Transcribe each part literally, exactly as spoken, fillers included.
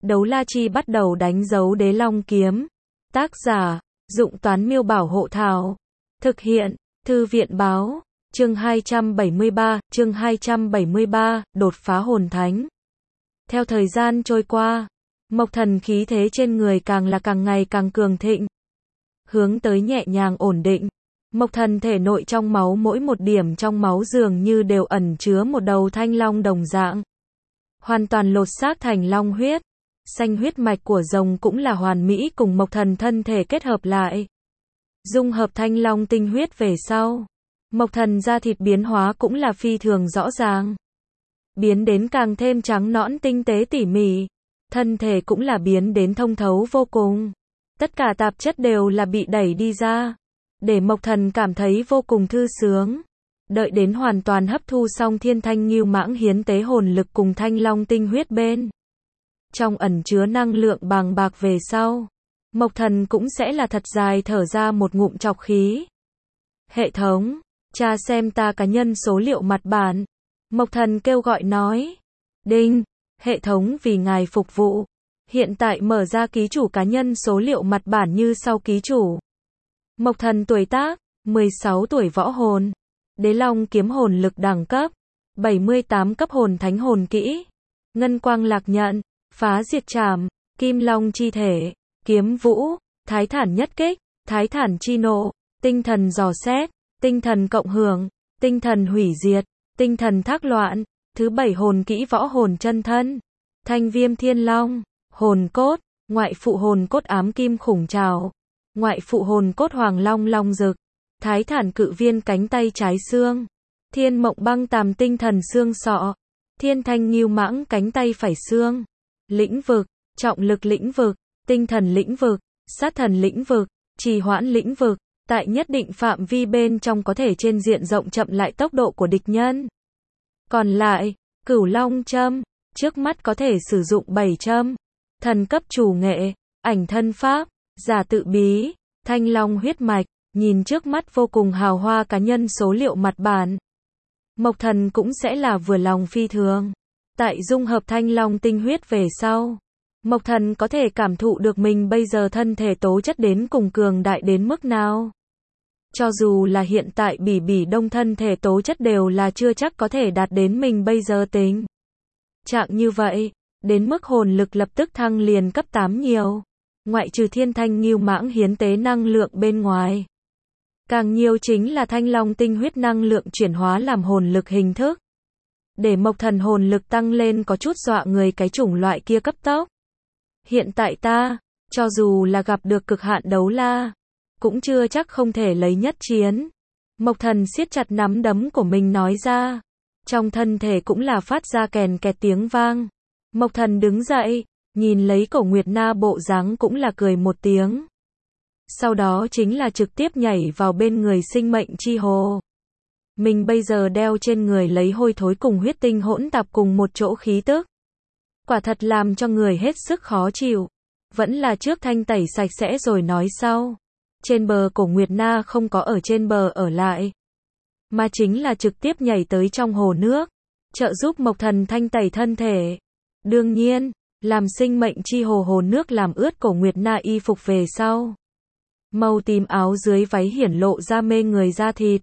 Đấu la chi bắt đầu đánh dấu đế long kiếm. Tác giả, Dụng Toán Miêu Bảo Hộ Thảo. Thực hiện, Thư viện Báo. Chương hai trăm bảy mươi ba, chương hai trăm bảy mươi ba, đột phá hồn thánh. Theo thời gian trôi qua, Mộc Thần khí thế trên người càng là càng ngày càng cường thịnh. Hướng tới nhẹ nhàng ổn định. Mộc Thần thể nội trong máu mỗi một điểm trong máu dường như đều ẩn chứa một đầu thanh long đồng dạng. Hoàn toàn lột xác thành long huyết. Xanh huyết mạch của rồng cũng là hoàn mỹ cùng Mộc Thần thân thể kết hợp lại. Dung hợp thanh long tinh huyết về sau, Mộc Thần da thịt biến hóa cũng là phi thường rõ ràng. Biến đến càng thêm trắng nõn tinh tế tỉ mỉ. Thân thể cũng là biến đến thông thấu vô cùng. Tất cả tạp chất đều là bị đẩy đi ra. Để Mộc Thần cảm thấy vô cùng thư sướng. Đợi đến hoàn toàn hấp thu xong thiên thanh ngưu mãng hiến tế hồn lực cùng thanh long tinh huyết bên trong ẩn chứa năng lượng bàng bạc về sau, Mộc Thần cũng sẽ là thật dài thở ra một ngụm trọc khí. Hệ thống, tra xem ta cá nhân số liệu mặt bản. Mộc Thần kêu gọi nói. Đinh, hệ thống vì ngài phục vụ. Hiện tại mở ra ký chủ cá nhân số liệu mặt bản như sau ký chủ. Mộc Thần tuổi tác, mười sáu tuổi võ hồn. Đế long kiếm hồn lực đẳng cấp, bảy mươi tám cấp hồn thánh hồn kỹ. Ngân quang lạc nhận, phá diệt trảm, kim long chi thể, kiếm vũ, thái thản nhất kích, thái thản chi nộ, tinh thần dò xét, tinh thần cộng hưởng, tinh thần hủy diệt, tinh thần thác loạn. Thứ bảy hồn kỹ võ hồn chân thân. Thanh viêm thiên long, hồn cốt, ngoại phụ hồn cốt ám kim khủng trảo, ngoại phụ hồn cốt hoàng long long dực, thái thản cự viên cánh tay trái xương, thiên mộng băng tàm tinh thần xương sọ, thiên thanh ngưu mãng cánh tay phải xương, lĩnh vực, trọng lực lĩnh vực, tinh thần lĩnh vực, sát thần lĩnh vực, trì hoãn lĩnh vực, tại nhất định phạm vi bên trong có thể trên diện rộng chậm lại tốc độ của địch nhân. Còn lại, cửu long châm, trước mắt có thể sử dụng bảy châm, thần cấp chủ nghệ, ảnh thân pháp, giả tự bí, thanh long huyết mạch, nhìn trước mắt vô cùng hào hoa cá nhân số liệu mặt bản. Mộc Thần cũng sẽ là vừa lòng phi thường. Tại dung hợp thanh long tinh huyết về sau, Mộc Thần có thể cảm thụ được mình bây giờ thân thể tố chất đến cùng cường đại đến mức nào. Cho dù là hiện tại bỉ bỉ đông thân thể tố chất đều là chưa chắc có thể đạt đến mình bây giờ tính trạng như vậy, đến mức hồn lực lập tức thăng liền cấp tám nhiều. Ngoại trừ thiên thanh ngưu mãng hiến tế năng lượng bên ngoài, càng nhiều chính là thanh long tinh huyết năng lượng chuyển hóa làm hồn lực hình thức. Để Mộc Thần hồn lực tăng lên có chút dọa người cái chủng loại kia cấp tốc. Hiện tại ta, cho dù là gặp được cực hạn đấu la, cũng chưa chắc không thể lấy nhất chiến. Mộc Thần siết chặt nắm đấm của mình nói ra. Trong thân thể cũng là phát ra kèn kẹt tiếng vang. Mộc Thần đứng dậy, nhìn lấy Cổ Nguyệt Na bộ dáng cũng là cười một tiếng. Sau đó chính là trực tiếp nhảy vào bên người sinh mệnh chi hồ. Mình bây giờ đeo trên người lấy hôi thối cùng huyết tinh hỗn tạp cùng một chỗ khí tức. Quả thật làm cho người hết sức khó chịu. Vẫn là trước thanh tẩy sạch sẽ rồi nói sau. Trên bờ Cổ Nguyệt Na không có ở trên bờ ở lại, mà chính là trực tiếp nhảy tới trong hồ nước, trợ giúp Mộc Thần thanh tẩy thân thể. Đương nhiên, làm sinh mệnh chi hồ hồ nước làm ướt Cổ Nguyệt Na y phục về sau. Màu tím áo dưới váy hiển lộ ra mê người da thịt.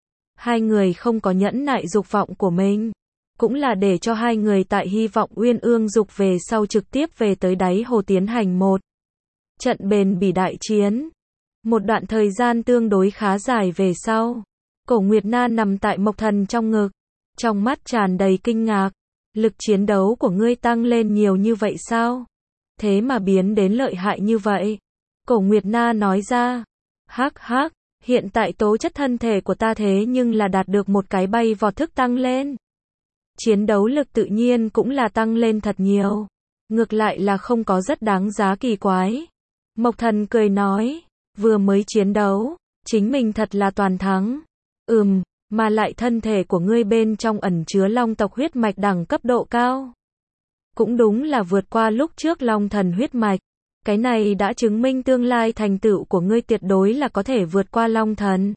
Hai người không có nhẫn nại dục vọng của mình. Cũng là để cho hai người tại hy vọng uyên ương dục về sau trực tiếp về tới đáy hồ tiến hành một trận bền bỉ đại chiến. Một đoạn thời gian tương đối khá dài về sau, Cổ Nguyệt Na nằm tại Mộc Thần trong ngực, trong mắt tràn đầy kinh ngạc. Lực chiến đấu của ngươi tăng lên nhiều như vậy sao? Thế mà biến đến lợi hại như vậy. Cổ Nguyệt Na nói ra. Hắc hắc, hiện tại tố chất thân thể của ta thế nhưng là đạt được một cái bay vọt thức tăng lên. Chiến đấu lực tự nhiên cũng là tăng lên thật nhiều. Ngược lại là không có rất đáng giá kỳ quái. Mộc Thần cười nói. Vừa mới chiến đấu, chính mình thật là toàn thắng. Ừm, mà lại thân thể của ngươi bên trong ẩn chứa long tộc huyết mạch đẳng cấp độ cao. Cũng đúng là vượt qua lúc trước long thần huyết mạch. Cái này đã chứng minh tương lai thành tựu của ngươi tuyệt đối là có thể vượt qua long thần.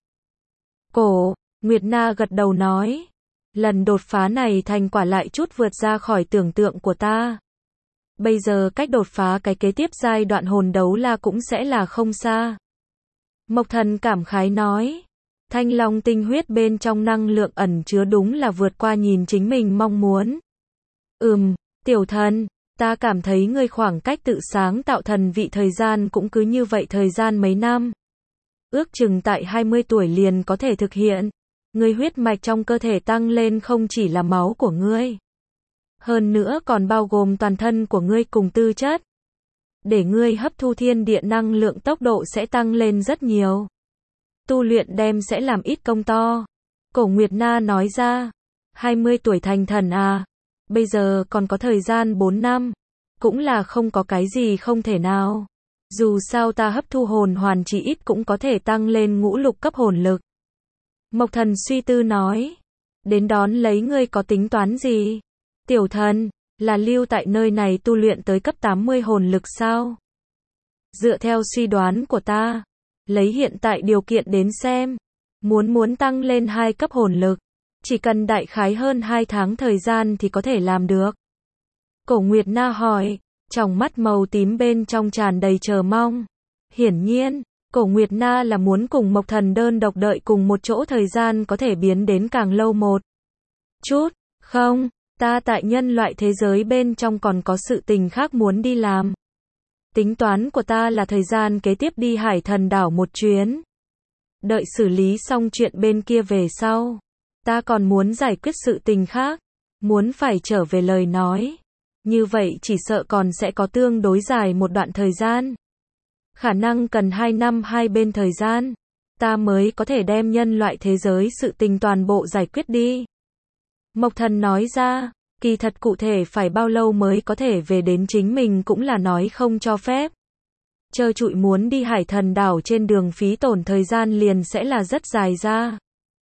Cổ Nguyệt Na gật đầu nói. Lần đột phá này thành quả lại chút vượt ra khỏi tưởng tượng của ta. Bây giờ cách đột phá cái kế tiếp giai đoạn hồn đấu la cũng sẽ là không xa. Mộc Thần cảm khái nói. Thanh long tinh huyết bên trong năng lượng ẩn chứa đúng là vượt qua nhìn chính mình mong muốn. Ừm, tiểu thần, ta cảm thấy ngươi khoảng cách tự sáng tạo thần vị thời gian cũng cứ như vậy thời gian mấy năm. Ước chừng tại hai mươi tuổi liền có thể thực hiện. Ngươi huyết mạch trong cơ thể tăng lên không chỉ là máu của ngươi. Hơn nữa còn bao gồm toàn thân của ngươi cùng tư chất. Để ngươi hấp thu thiên địa năng lượng tốc độ sẽ tăng lên rất nhiều. Tu luyện đem sẽ làm ít công to. Cổ Nguyệt Na nói ra. hai mươi tuổi thành thần à. Bây giờ còn có thời gian bốn năm. Cũng là không có cái gì không thể nào. Dù sao ta hấp thu hồn hoàn chỉ ít cũng có thể tăng lên ngũ lục cấp hồn lực. Mộc Thần suy tư nói. Đến đón lấy ngươi có tính toán gì? Tiểu thần, là lưu tại nơi này tu luyện tới cấp tám mươi hồn lực sao? Dựa theo suy đoán của ta, lấy hiện tại điều kiện đến xem, muốn muốn tăng lên hai cấp hồn lực, chỉ cần đại khái hơn hai tháng thời gian thì có thể làm được. Cổ Nguyệt Na hỏi, trong mắt màu tím bên trong tràn đầy chờ mong. Hiển nhiên, Cổ Nguyệt Na là muốn cùng Mộc Thần đơn độc đợi cùng một chỗ thời gian có thể biến đến càng lâu một chút. Không, ta tại nhân loại thế giới bên trong còn có sự tình khác muốn đi làm. Tính toán của ta là thời gian kế tiếp đi Hải Thần đảo một chuyến. Đợi xử lý xong chuyện bên kia về sau. Ta còn muốn giải quyết sự tình khác. Muốn phải trở về lời nói. Như vậy chỉ sợ còn sẽ có tương đối dài một đoạn thời gian. Khả năng cần hai năm hai bên thời gian. Ta mới có thể đem nhân loại thế giới sự tình toàn bộ giải quyết đi. Mộc Thần nói ra, kỳ thật cụ thể phải bao lâu mới có thể về đến chính mình cũng là nói không cho phép. Trơ trụi muốn đi Hải Thần đảo trên đường phí tổn thời gian liền sẽ là rất dài ra.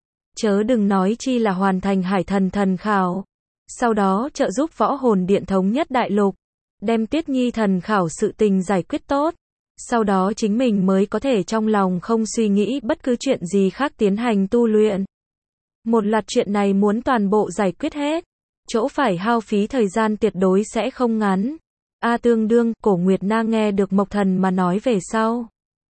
Chớ đừng nói chi là hoàn thành Hải Thần thần khảo. Sau đó trợ giúp võ hồn điện thống nhất đại lục. Đem Tuyết Nhi thần khảo sự tình giải quyết tốt. Sau đó chính mình mới có thể trong lòng không suy nghĩ bất cứ chuyện gì khác tiến hành tu luyện. Một loạt chuyện này muốn toàn bộ giải quyết hết. Chỗ phải hao phí thời gian tuyệt đối sẽ không ngắn. A tương đương, Cổ Nguyệt Na nghe được Mộc Thần mà nói về sau.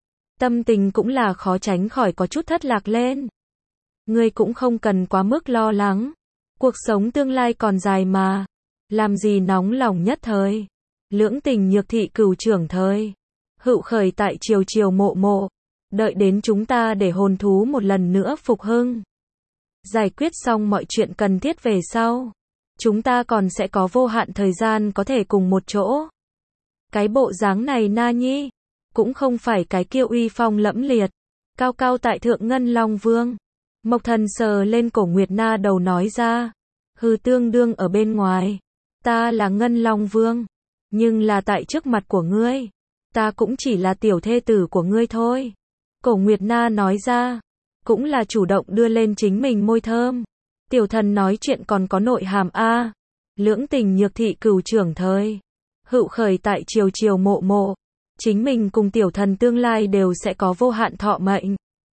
Tâm tình cũng là khó tránh khỏi có chút thất lạc lên. Ngươi cũng không cần quá mức lo lắng. Cuộc sống tương lai còn dài mà. Làm gì nóng lòng nhất thời. Lưỡng tình nhược thị cửu trưởng thời. Hữu khởi tại triều triều mộ mộ. Đợi đến chúng ta để hồn thú một lần nữa phục hưng. Giải quyết xong mọi chuyện cần thiết về sau. Chúng ta còn sẽ có vô hạn thời gian có thể cùng một chỗ. Cái bộ dáng này Na Nhi. Cũng không phải cái kiêu uy phong lẫm liệt. Cao cao tại thượng Ngân Long Vương. Mộc Thần sờ lên Cổ Nguyệt Na đầu nói ra. Hư tương đương ở bên ngoài. Ta là Ngân Long Vương. Nhưng là tại trước mặt của ngươi. Ta cũng chỉ là tiểu thê tử của ngươi thôi. Cổ Nguyệt Na nói ra. Cũng là chủ động đưa lên chính mình môi thơm. Tiểu thần nói chuyện còn có nội hàm A. Lưỡng tình nhược thị cửu trưởng thời. Hữu khởi tại triều triều mộ mộ. Chính mình cùng tiểu thần tương lai đều sẽ có vô hạn thọ mệnh.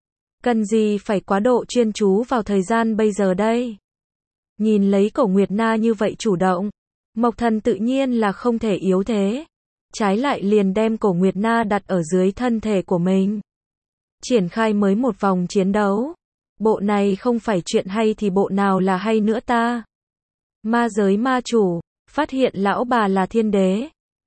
Cần gì phải quá độ chuyên chú vào thời gian bây giờ đây. Nhìn lấy Cổ Nguyệt Na như vậy chủ động. Mộc Thần tự nhiên là không thể yếu thế. Trái lại liền đem Cổ Nguyệt Na đặt ở dưới thân thể của mình. Triển khai mới một vòng chiến đấu. Bộ này không phải chuyện hay thì bộ nào là hay nữa ta. Ma giới ma chủ, phát hiện lão bà là thiên đế.